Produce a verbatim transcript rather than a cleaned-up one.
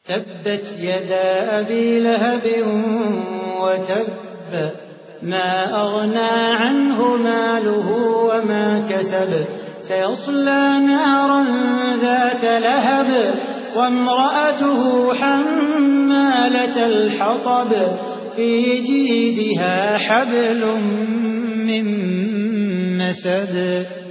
تبت يدا أبي لهب وتب ما أغنى عنه ماله وما كسب سيصلى نارا ذات لهب وامرأته حمالة الحطب في جيدها حبل من مسد.